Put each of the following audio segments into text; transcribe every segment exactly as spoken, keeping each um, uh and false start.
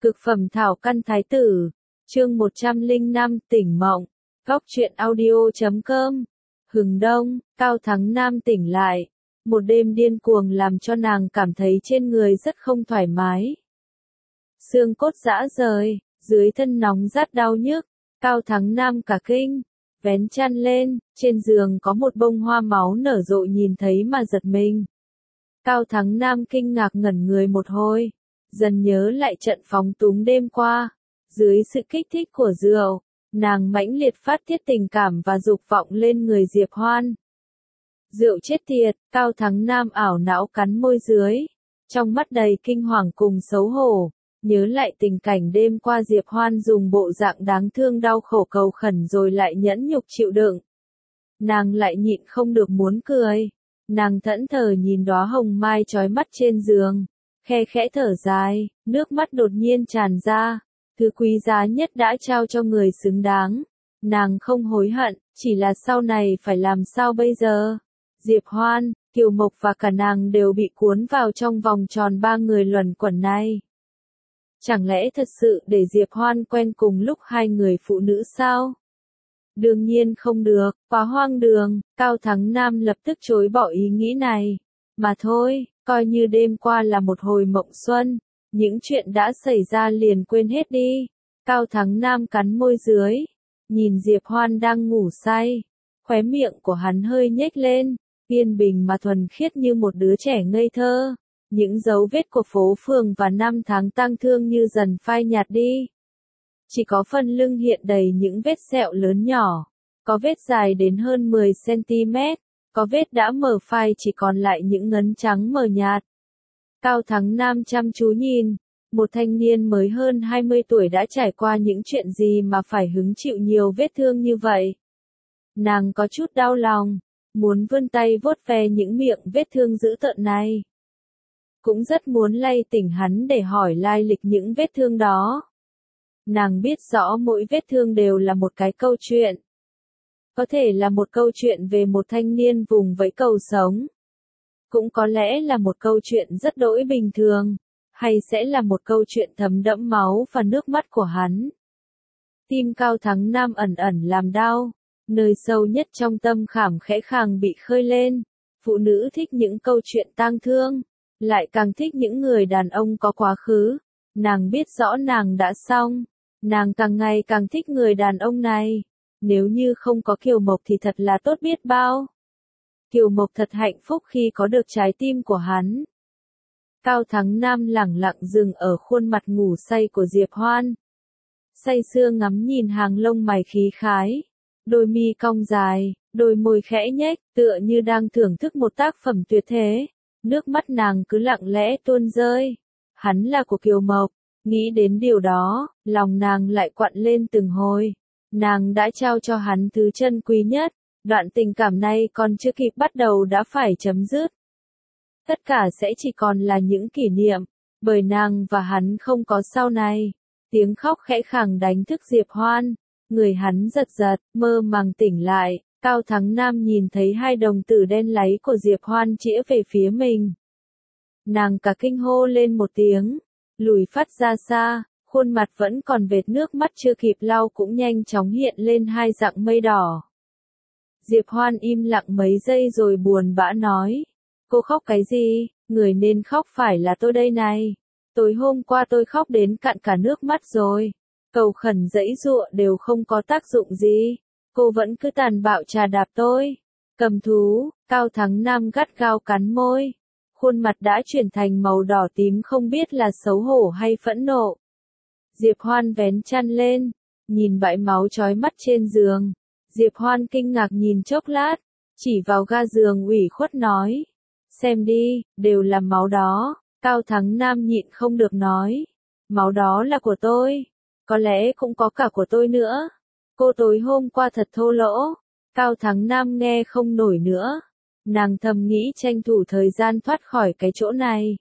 Cực phẩm thảo căn thái tử, chương một trăm lẻ năm tỉnh mộng, góc truyện audio chấm com. Hừng đông, Cao Thắng Nam tỉnh lại. Một đêm điên cuồng làm cho nàng cảm thấy trên người rất không thoải mái. Xương cốt rã rời, dưới thân nóng rát đau nhức, Cao Thắng Nam cả kinh, vén chăn lên, trên giường có một bông hoa máu nở rộ nhìn thấy mà giật mình. Cao Thắng Nam kinh ngạc ngẩn người một hồi, dần nhớ lại trận phóng túng đêm qua. Dưới sự kích thích của rượu, nàng mãnh liệt phát tiết tình cảm và dục vọng lên người Diệp Hoan. Rượu chết tiệt, Cao Thắng Nam ảo não cắn môi dưới, trong mắt đầy kinh hoàng cùng xấu hổ, nhớ lại tình cảnh đêm qua Diệp Hoan dùng bộ dạng đáng thương đau khổ cầu khẩn rồi lại nhẫn nhục chịu đựng. Nàng lại nhịn không được muốn cười, nàng thẫn thờ nhìn đóa hồng mai chói mắt trên giường, khe khẽ thở dài, nước mắt đột nhiên tràn ra. Thứ quý giá nhất đã trao cho người xứng đáng. Nàng không hối hận, chỉ là sau này phải làm sao bây giờ? Diệp Hoan, Kiều Mộc và cả nàng đều bị cuốn vào trong vòng tròn ba người luẩn quẩn này. Chẳng lẽ thật sự để Diệp Hoan quen cùng lúc hai người phụ nữ sao? Đương nhiên không được, quá hoang đường. Cao Thắng Nam lập tức chối bỏ ý nghĩ này. Mà thôi, coi như đêm qua là một hồi mộng xuân. Những chuyện đã xảy ra liền quên hết đi. Cao Thắng Nam cắn môi dưới, nhìn Diệp Hoan đang ngủ say, khóe miệng của hắn hơi nhếch lên, yên bình mà thuần khiết như một đứa trẻ ngây thơ. Những dấu vết của phố phường và năm tháng tang thương như dần phai nhạt đi. Chỉ có phần lưng hiện đầy những vết sẹo lớn nhỏ, có vết dài đến hơn mười xăng ti mét, có vết đã mờ phai chỉ còn lại những ngấn trắng mờ nhạt. Cao Thắng Nam chăm chú nhìn, một thanh niên mới hơn hai mươi tuổi đã trải qua những chuyện gì mà phải hứng chịu nhiều vết thương như vậy. Nàng có chút đau lòng, muốn vươn tay vuốt ve những miệng vết thương dữ tợn này. Cũng rất muốn lay tỉnh hắn để hỏi lai lịch những vết thương đó. Nàng biết rõ mỗi vết thương đều là một cái câu chuyện. Có thể là một câu chuyện về một thanh niên vùng vẫy cầu sống. Cũng có lẽ là một câu chuyện rất đỗi bình thường, hay sẽ là một câu chuyện thấm đẫm máu và nước mắt của hắn. Tim Cao Thắng Nam ẩn ẩn làm đau, nơi sâu nhất trong tâm khảm khẽ khàng bị khơi lên. Phụ nữ thích những câu chuyện tang thương, lại càng thích những người đàn ông có quá khứ. Nàng biết rõ nàng đã xong, nàng càng ngày càng thích người đàn ông này. Nếu như không có Kiều Mộc thì thật là tốt biết bao. Kiều Mộc thật hạnh phúc khi có được trái tim của hắn. Cao Thắng Nam lẳng lặng dừng ở khuôn mặt ngủ say của Diệp Hoan. Say sưa ngắm nhìn hàng lông mày khí khái, đôi mi cong dài, đôi môi khẽ nhếch, tựa như đang thưởng thức một tác phẩm tuyệt thế. Nước mắt nàng cứ lặng lẽ tuôn rơi. Hắn là của Kiều Mộc, nghĩ đến điều đó, lòng nàng lại quặn lên từng hồi. Nàng đã trao cho hắn thứ chân quý nhất. Đoạn tình cảm này còn chưa kịp bắt đầu đã phải chấm dứt. Tất cả sẽ chỉ còn là những kỷ niệm, bởi nàng và hắn không có sau này. Tiếng khóc khẽ khàng đánh thức Diệp Hoan, người hắn giật giật, mơ màng tỉnh lại. Cao Thắng Nam nhìn thấy hai đồng tử đen láy của Diệp Hoan chĩa về phía mình. Nàng cả kinh hô lên một tiếng, lùi phát ra xa, khuôn mặt vẫn còn vệt nước mắt chưa kịp lau cũng nhanh chóng hiện lên hai dặng mây đỏ. Diệp Hoan im lặng mấy giây rồi buồn bã nói. Cô khóc cái gì? Người nên khóc phải là tôi đây này. Tối hôm qua tôi khóc đến cạn cả nước mắt rồi. Cầu khẩn giãy giụa đều không có tác dụng gì. Cô vẫn cứ tàn bạo trà đạp tôi. Cầm thú, Cao Thắng Nam gắt gao cắn môi. Khuôn mặt đã chuyển thành màu đỏ tím không biết là xấu hổ hay phẫn nộ. Diệp Hoan vén chăn lên, nhìn bãi máu chói mắt trên giường. Diệp Hoan kinh ngạc nhìn chốc lát, chỉ vào ga giường ủy khuất nói. Xem đi, đều là máu đó. Cao Thắng Nam nhịn không được nói. Máu đó là của tôi. Có lẽ cũng có cả của tôi nữa. Cô tối hôm qua thật thô lỗ. Cao Thắng Nam nghe không nổi nữa. Nàng thầm nghĩ tranh thủ thời gian thoát khỏi cái chỗ này.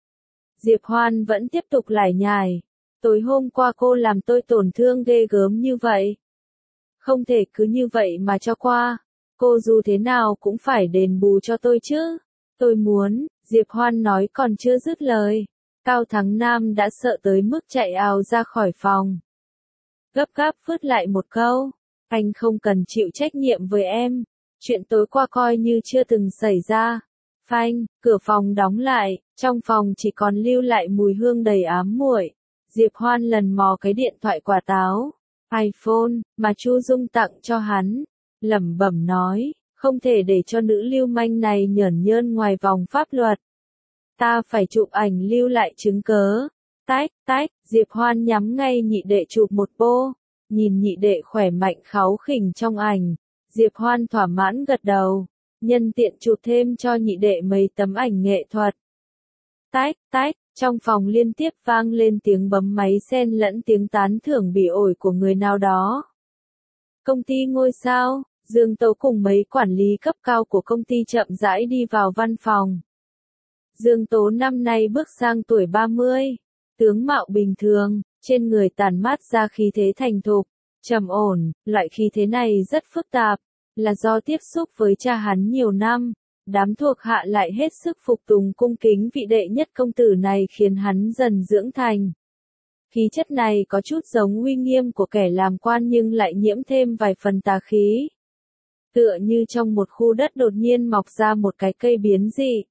Diệp Hoan vẫn tiếp tục lải nhải. Tối hôm qua cô làm tôi tổn thương ghê gớm như vậy. Không thể cứ như vậy mà cho qua. Cô dù thế nào cũng phải đền bù cho tôi chứ. Tôi muốn, Diệp Hoan nói còn chưa dứt lời. Cao Thắng Nam đã sợ tới mức chạy ào ra khỏi phòng. Gấp gáp phớt lại một câu, anh không cần chịu trách nhiệm với em, chuyện tối qua coi như chưa từng xảy ra. Phanh, cửa phòng đóng lại, trong phòng chỉ còn lưu lại mùi hương đầy ám muội. Diệp Hoan lần mò cái điện thoại quả táo, iPhone, mà Chu Dung tặng cho hắn, lẩm bẩm nói, không thể để cho nữ lưu manh này nhởn nhơn ngoài vòng pháp luật. Ta phải chụp ảnh lưu lại chứng cớ. Tách, tách, Diệp Hoan nhắm ngay nhị đệ chụp một bô, nhìn nhị đệ khỏe mạnh kháu khỉnh trong ảnh, Diệp Hoan thỏa mãn gật đầu, nhân tiện chụp thêm cho nhị đệ mấy tấm ảnh nghệ thuật. Tách, tách, trong phòng liên tiếp vang lên tiếng bấm máy xen lẫn tiếng tán thưởng bỉ ổi của người nào đó. Công ty ngôi sao, Dương Tố cùng mấy quản lý cấp cao của công ty chậm rãi đi vào văn phòng. Dương Tố năm nay bước sang tuổi ba mươi, tướng mạo bình thường, trên người tản mát ra khí thế thành thục, trầm ổn, loại khí thế này rất phức tạp, là do tiếp xúc với cha hắn nhiều năm, đám thuộc hạ lại hết sức phục tùng cung kính vị đệ nhất công tử này khiến hắn dần dưỡng thành. Khí chất này có chút giống uy nghiêm của kẻ làm quan nhưng lại nhiễm thêm vài phần tà khí. Tựa như trong một khu đất đột nhiên mọc ra một cái cây biến dị.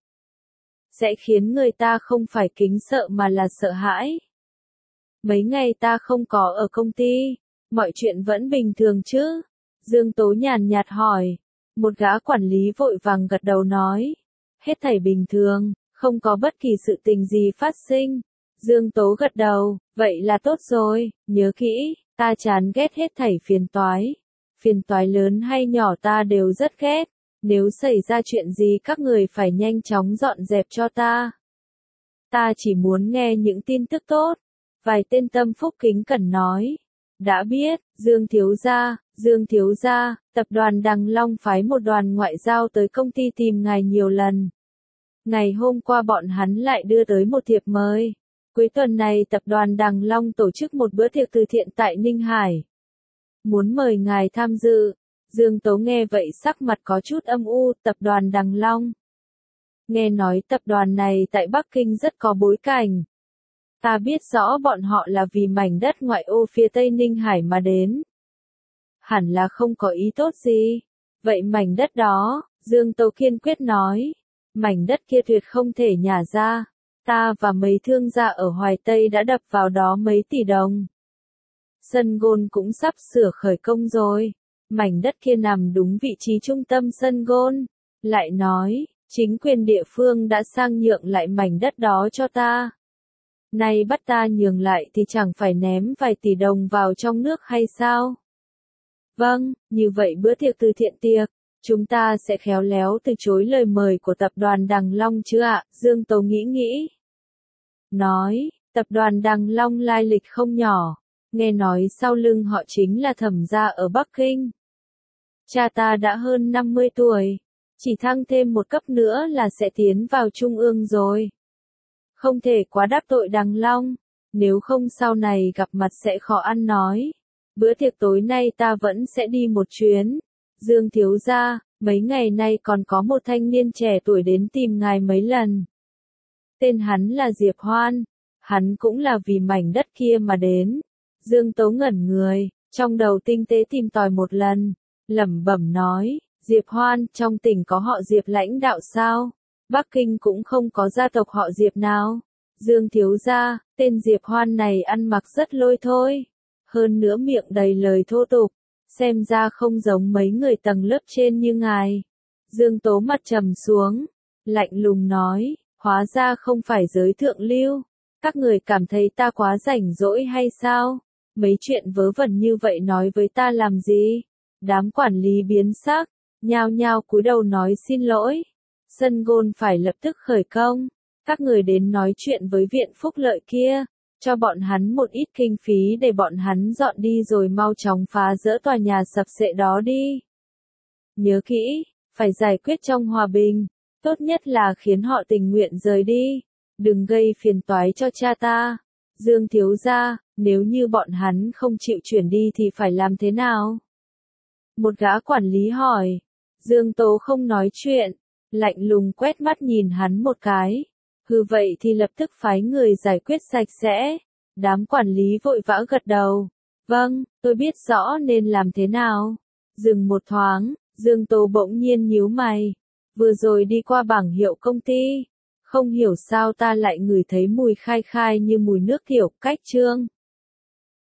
Sẽ khiến người ta không phải kính sợ mà là sợ hãi. Mấy ngày ta không có ở công ty, mọi chuyện vẫn bình thường chứ? Dương Tố nhàn nhạt hỏi. Một gã quản lý vội vàng gật đầu nói. Hết thảy bình thường, không có bất kỳ sự tình gì phát sinh. Dương Tố gật đầu, vậy là tốt rồi, nhớ kỹ, ta chán ghét hết thảy phiền toái. Phiền toái lớn hay nhỏ ta đều rất ghét. Nếu xảy ra chuyện gì các người phải nhanh chóng dọn dẹp cho ta. Ta chỉ muốn nghe những tin tức tốt. Vài tên tâm phúc kính cẩn nói. Đã biết, Dương Thiếu Gia, Dương Thiếu Gia, tập đoàn Đằng Long phái một đoàn ngoại giao tới công ty tìm ngài nhiều lần. Ngày hôm qua bọn hắn lại đưa tới một thiệp mời. Cuối tuần này tập đoàn Đằng Long tổ chức một bữa tiệc từ thiện tại Ninh Hải. Muốn mời ngài tham dự. Dương Tố nghe vậy sắc mặt có chút âm u, tập đoàn Đằng Long. Nghe nói tập đoàn này tại Bắc Kinh rất có bối cảnh. Ta biết rõ bọn họ là vì mảnh đất ngoại ô phía Tây Ninh Hải mà đến. Hẳn là không có ý tốt gì. Vậy mảnh đất đó, Dương Tố kiên quyết nói. Mảnh đất kia tuyệt không thể nhả ra. Ta và mấy thương gia ở Hoài Tây đã đập vào đó mấy tỷ đồng. Sân gôn cũng sắp sửa khởi công rồi. Mảnh đất kia nằm đúng vị trí trung tâm sân gôn. Lại nói, chính quyền địa phương đã sang nhượng lại mảnh đất đó cho ta. Nay bắt ta nhường lại thì chẳng phải ném vài tỷ đồng vào trong nước hay sao? Vâng, như vậy bữa tiệc từ thiện tiệc, chúng ta sẽ khéo léo từ chối lời mời của tập đoàn Đằng Long chứ ạ? Dương Tố nghĩ nghĩ. Nói, tập đoàn Đằng Long lai lịch không nhỏ. Nghe nói sau lưng họ chính là Thẩm gia ở Bắc Kinh. Cha ta đã hơn năm mươi tuổi, chỉ thăng thêm một cấp nữa là sẽ tiến vào trung ương rồi. Không thể quá đáp tội Đằng Long, nếu không sau này gặp mặt sẽ khó ăn nói. Bữa tiệc tối nay ta vẫn sẽ đi một chuyến. Dương Thiếu Gia, mấy ngày nay còn có một thanh niên trẻ tuổi đến tìm ngài mấy lần. Tên hắn là Diệp Hoan, hắn cũng là vì mảnh đất kia mà đến. Dương Tố ngẩn người, trong đầu tinh tế tìm tòi một lần, lẩm bẩm nói, Diệp Hoan, trong tỉnh có họ Diệp lãnh đạo sao? Bắc Kinh cũng không có gia tộc họ Diệp nào. Dương Thiếu Gia, tên Diệp Hoan này ăn mặc rất lôi thôi. Hơn nữa miệng đầy lời thô tục, xem ra không giống mấy người tầng lớp trên như ngài. Dương Tố mặt trầm xuống, lạnh lùng nói, hóa ra không phải giới thượng lưu. Các người cảm thấy ta quá rảnh rỗi hay sao? Mấy chuyện vớ vẩn như vậy nói với ta làm gì? Đám quản lý biến sắc, nhao nhao cúi đầu nói xin lỗi. Sân gôn phải lập tức khởi công. Các người đến nói chuyện với viện phúc lợi kia, cho bọn hắn một ít kinh phí để bọn hắn dọn đi rồi mau chóng phá dỡ tòa nhà sập xệ đó đi. Nhớ kỹ, phải giải quyết trong hòa bình, tốt nhất là khiến họ tình nguyện rời đi, đừng gây phiền toái cho cha ta. Dương Thiếu Gia, nếu như bọn hắn không chịu chuyển đi thì phải làm thế nào? Một gã quản lý hỏi. Dương Tố không nói chuyện, lạnh lùng quét mắt nhìn hắn một cái. Hừ vậy thì lập tức phái người giải quyết sạch sẽ. Đám quản lý vội vã gật đầu. Vâng, tôi biết rõ nên làm thế nào. Dừng một thoáng, Dương Tố bỗng nhiên nhíu mày. Vừa rồi đi qua bảng hiệu công ty. Không hiểu sao ta lại ngửi thấy mùi khai khai như mùi nước tiểu cách trương.